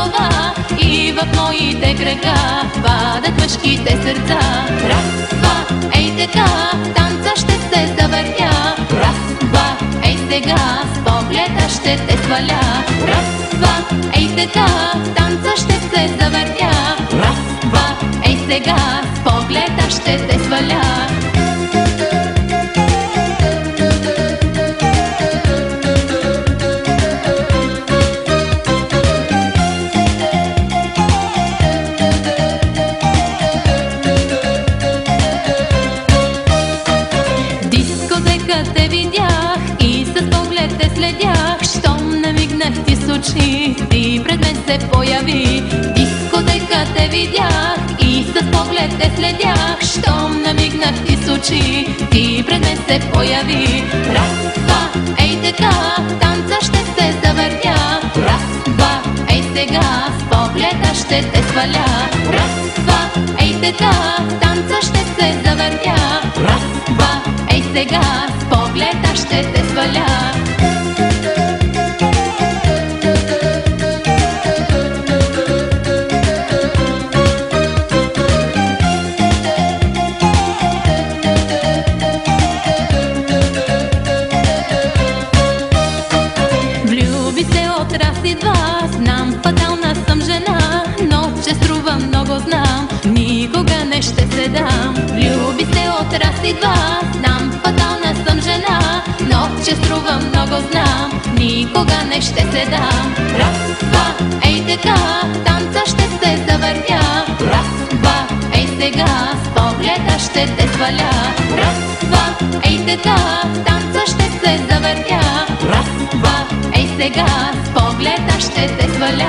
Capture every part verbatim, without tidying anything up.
това и в моите крака падат мъжките сърца. Раз, два, ей така, танца ще се завъртя. Раз, два, ей сега, с погледа ще те сваля. Раз, два, ей така, танца ще се завъртя. Раз, два, ей сега, с погледа ще те сваля. Те видях и с поглед те следях. Щом намигнах ти с очи, ти пред мен се появи. Дискотека те видях и с поглед те следях. Щом намигнах ти с очи, ти пред мен се появи. Раз, два, ей така, танца ще се завъртя. Раз, два, ей сега, с погледа ще те сваля. Раз, два, ей така, танца ще се завъртя. Раз, два, ей сега, с погледа ще те сваля. Влюби се от раз и два, знам, фатална съм жена, но че струва много знам, никога не ще се дам. Влюби се от раз и два, знам, фатална съм жена, но че струва много знам, никога не ще се дам. Раз, два, ей така, танца ще се завъртя. Раз, два, ей сега, с погледа ще те сваля. Раз, два, ей така, танца ще се завъртя. Раз, два, ей сега, с погледа ще те сваля.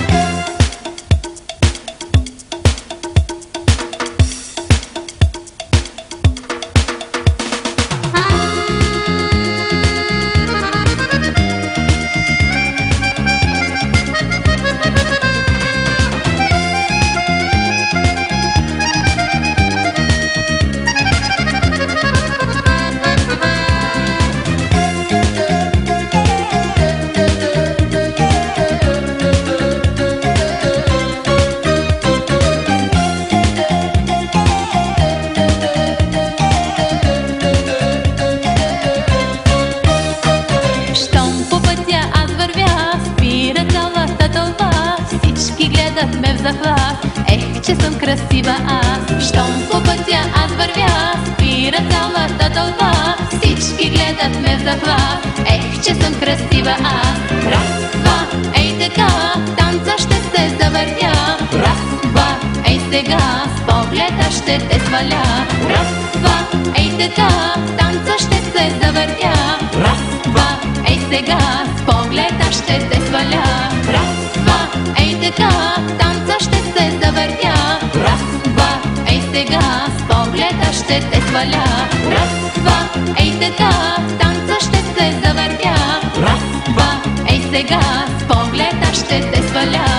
Ме в захват, ех, че съм красива аз. Щом по пътя аз вървя, спира цялата тълпа. Всички гледат ме в захват, ех, че съм красива аз. Раз, два, ей така, танца ще се завъртя. Раз, два, ей сега, с погледа ще те сваля. Раз, два, ей така, танца ще се завъртя. Раз, два, ей сега, с погледа ще те сваля. Раз, два, ей така, танца ще се завъртя. Раз, два, ей сега, с погледа ще те сваля. Раз, два, ей така, танца ще се завъртя. Раз, два, ей сега, с погледа ще те сваля.